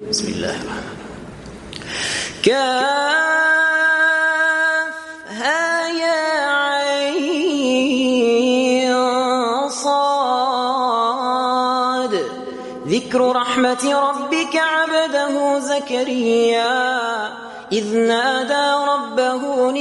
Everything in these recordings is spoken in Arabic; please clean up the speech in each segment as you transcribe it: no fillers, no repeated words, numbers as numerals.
بسم الله الرحمن الرحيم. كافها يا عين صاد ذكر رحمة ربك عبده زكريا إذ نادى ربه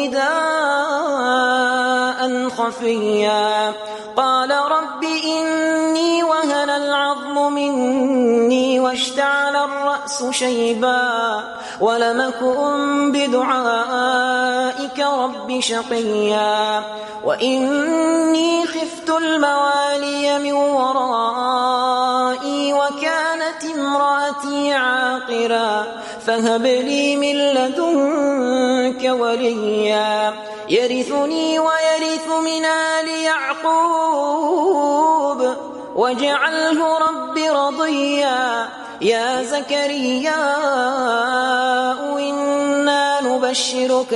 نداء خفيا قال رب إني وهن العظم مني واشتعل الرأس شيبا ولم أكن بدعائك رب شقيا وإني خفت الموالي من ورائي وكانت امرأتي عاقرا فهب لي من لدنك وليا يرثني ويرث من آل يعقوب واجعله رب رضيا يا زكريا إنا نبشرك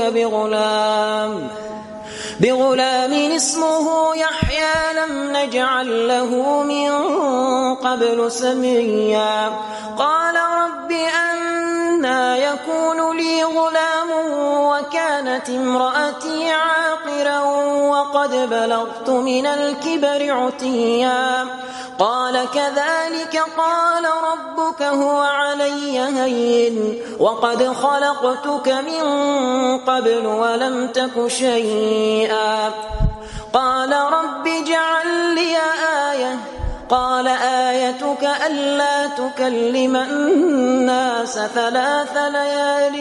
بغلام اسمه يحيى لم نجعل له من قبل سميا قال رب أنى يكون لي غلام وكانت امرأتي عاقرا وقد بلغت من الكبر عتيا قال كذلك قال ربك هو علي هين وقد خلقتك من قبل ولم تك شيئا قال رب اجعل لي آية قال آيتك ألا تكلم الناس 3 ليال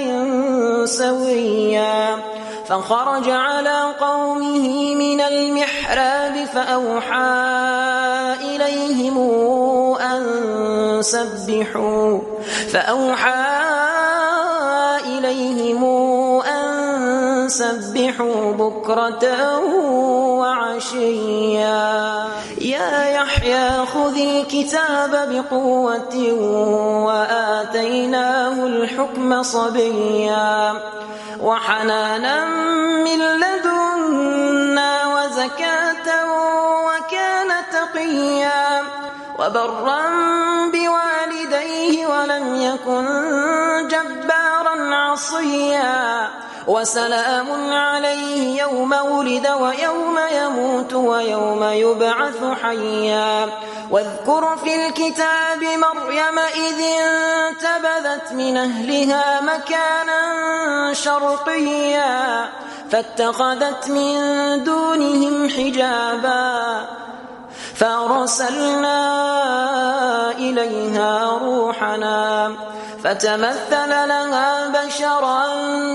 سويا فخرج على قومه من المحراب فأوحى إليهم أن سبحوا بكرة وعشيا يا يحيى خذ الكتاب بقوة وآتيناه الحكم صبيا وحنانا من لدنا وزكاة وكان تقيا وبرا بوالديه ولم يكن جبارا عصيا وسلام عليه يوم ولد ويوم يموت ويوم يبعث حيا واذكر في الكتاب مريم إذ انتبذت من أهلها مكانا شرقيا فاتخذت من دونهم حجابا فأرسلنا إليها روحنا فتمثل لها بشرا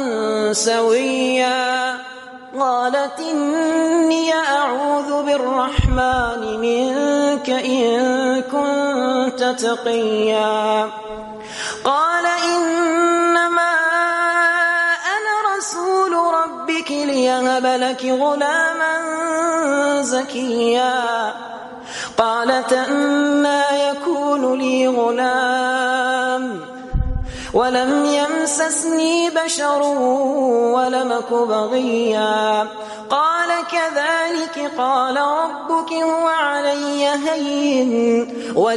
سويا قالت إني أعوذ بالرحمن منك إن كنت تقيا قال إنما أنا رسول ربك ليهب لك غلاما زكيا قالت أنى يكون لي غلام ولم يمسسني بشر ولم أك بغيا قال كذلك قال ربك هو علي هين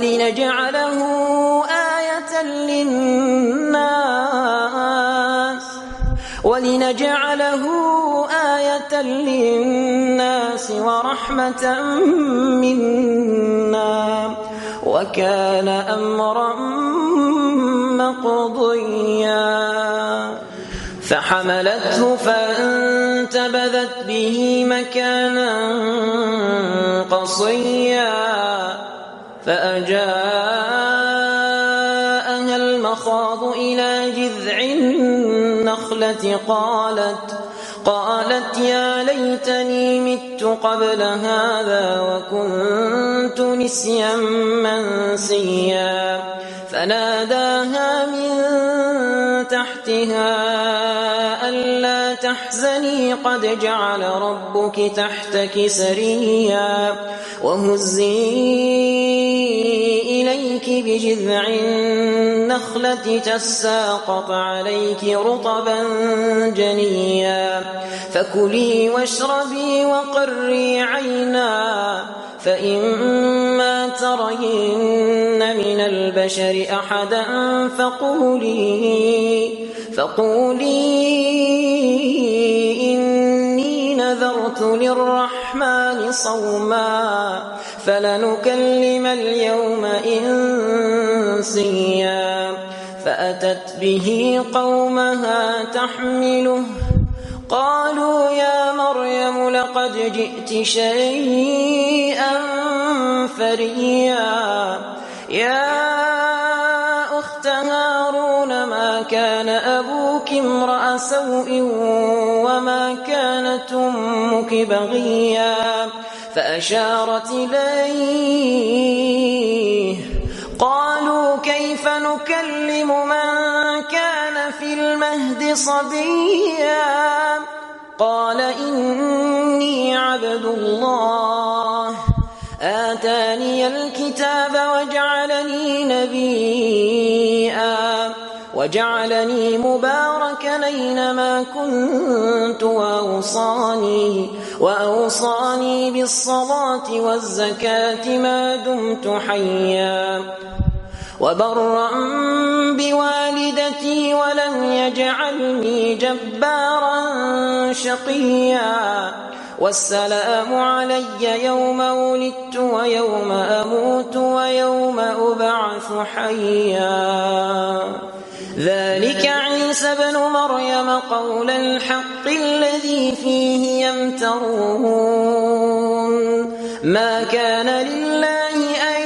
ولنجعله آية للناس ورحمة منا وكان أمرا مقضيا فحملته فانتبذت به مكانا قصيا فأجاءها المخاض إلى جذع النخلة قالت يا ليتني مت قبل هذا وكنت نسيا منسيا فناداها من تحتها ألا تحزني قد جعل ربك تحتك سريا وهزي إليك بجذع النخلة تساقط عليك رطبا جنيا فكلي واشربي وقري عينا فإما ترين من البشر أحدا فقولي إني نذرت للرحمن صوما فلنكلم اليوم إنسيا فأتت به قومها تحمله قالوا يا مريم لقد جئت شيئا فريا يا أخت هارون ما كان أبوك امرأ سوء وما كانت أمك بغيا فأشارت إليه قالوا كيف نكلم من كان في المهد صبيا قال إني عبد الله آتاني الكتاب وجعلني نبيا وجعلني مباركا أينما كنت وأوصاني بالصلاة والزكاة ما دمت حيا وبرا بوالدتي ولم يجعلني جبارا شقيا والسلام علي يوم ولدت ويوم أموت ويوم أبعث حيا ذلك عيسى بن مريم قول الحق الذي فيه يمترون ما كان لله أن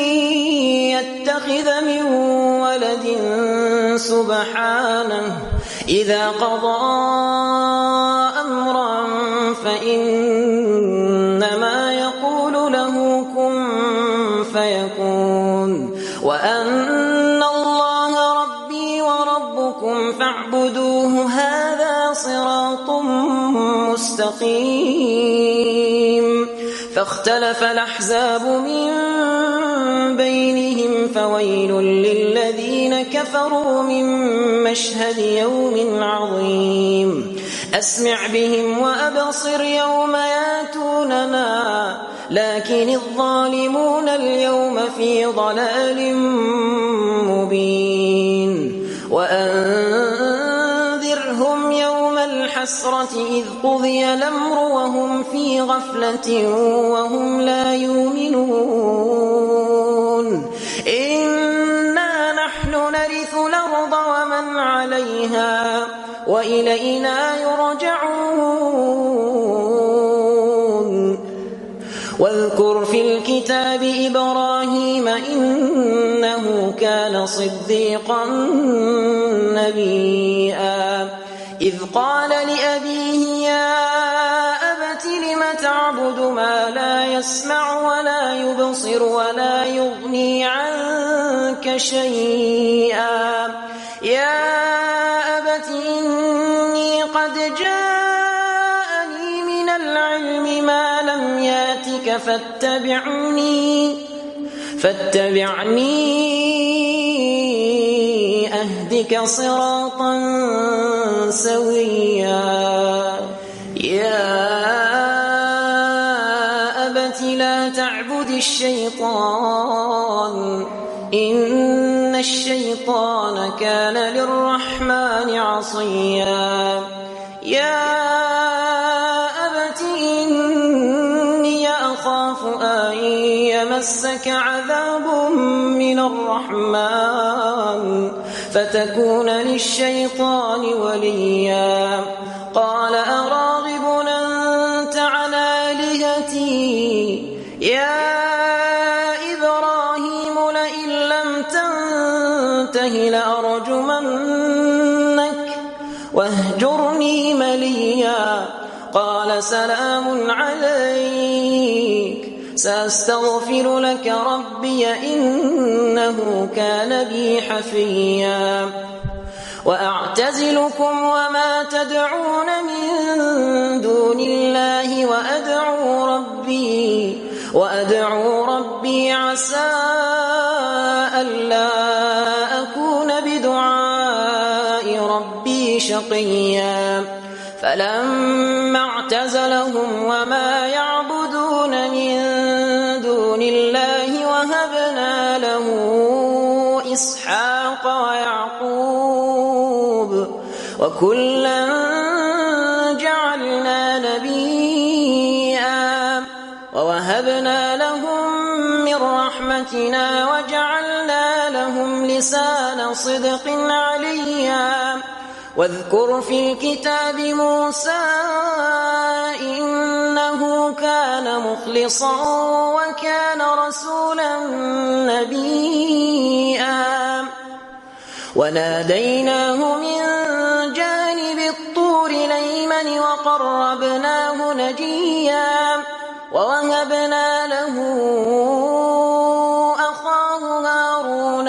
يتخذ من ولد سبحانه إذا قضى أمرا فإنما يقول له كن فيكون وأن الله ربي وربكم فاعبدوه هذا صراط مستقيم فاختلف الأحزاب من بينهم فويل للذين كفروا من مشهد يوم عظيم أسمع بهم وأبصر يوم ياتوننا لكن الظالمون اليوم في ضلال مبين وأنذرهم يوم الحسرة إذ قضي الأمر وهم في غفلة وهم لا يؤمنون إنا نحن نرث الأرض ومن عليها وإلينا يرجعون واذكر في الكتاب إبراهيم إنه كان صديقا نبيا إذ قال لأبيه يا أبت لم تعبد ما لا يسمع ولا يبصر ولا يغني عنك شيئا يا أبت إني قد جاءني من العلم ما لم ياتك فاتبعني أهدك صراطا سويا يا أبت لا تعبد الشيطان إن الشيطان كان للرحمن عصيا يا أبت إني أخاف أن يمسك عذاب من الرحمن فتكون للشيطان وليا قال أراغب أنت عن آلهتي يا إبراهيم لئن لم تنته لأرجمنك واهجرني مليا قال سلام عليك سأستغفر لك ربي إنه كان بي حفيا وأعتزلكم وما تدعون من دون الله وأدعو ربي عسى ألا أكون بدعاء ربي شقيا فلما اعتزلهم وما يعبدون من الله وهبنا له إسحاق ويعقوب وكلا جعلنا نبيا ووهبنا لهم من رحمتنا وجعلنا لهم لسان صدق عليا واذكر في الكتاب موسى إنه كان مخلصا وكان رسولا نبيا وناديناه من جانب الطور الأيمن وقربناه نجيا ووهبنا له أخاه هارون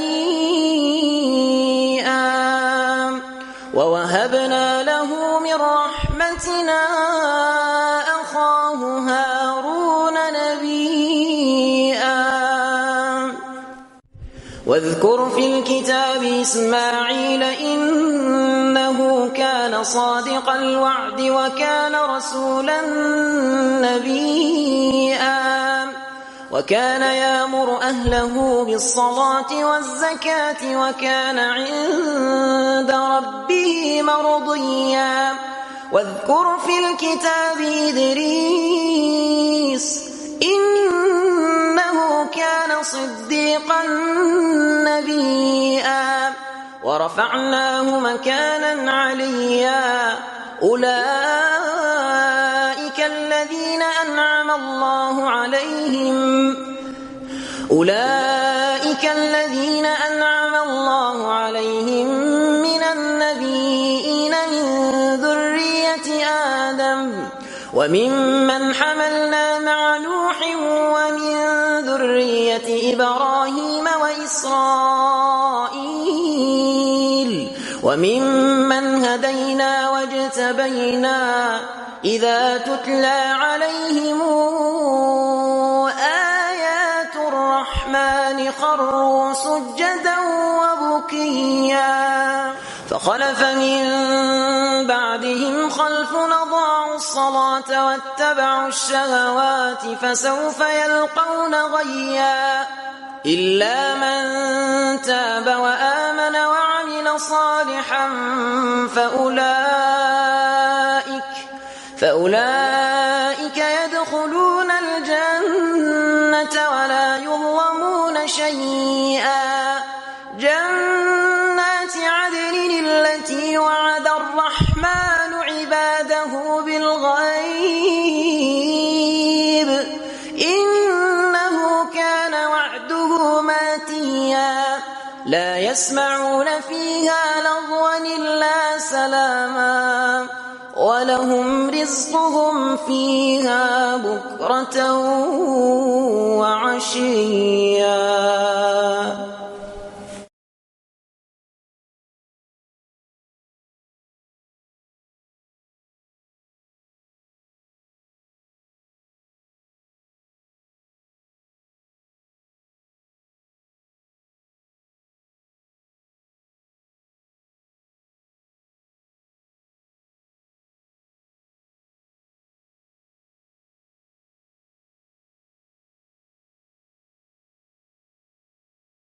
نبيا ووهبنا له من رحمتنا أخاه هارون نبيا واذكر في الكتاب إسماعيل إنه كان صادق الوعد وكان رسولا نبيا وكان يأمر أهله بالصلاة والزكاة وكان عند ربه مرضيا واذكر في الكتاب إدريس إنه كان صديقا نبيا ورفعناه مكانا عليا أولئك الذين أنعم الله عليهم من النبيين من ذرية آدم وممن حملنا مع نوح ومن ذرية إبراهيم وإسرائيل وممن هدينا واجتبينا إذا تتلى عليهم آيات الرحمن خروا سجدا وبكيا فخلف من بعدهم خلف أضاعوا الصلاة واتبعوا الشهوات فسوف يلقون غيا إلا من تاب وآمن وعمل صالحا فأولئك يدخلون الجنة ولا يظلمون شيئا جنات عدن التي وعد الرحمن عباده بالغيب إنه كان وعده ماتيا لا يسمعون فيها لغوا إلا سلاما ولهم رزقهم فيها بكرة وعشيا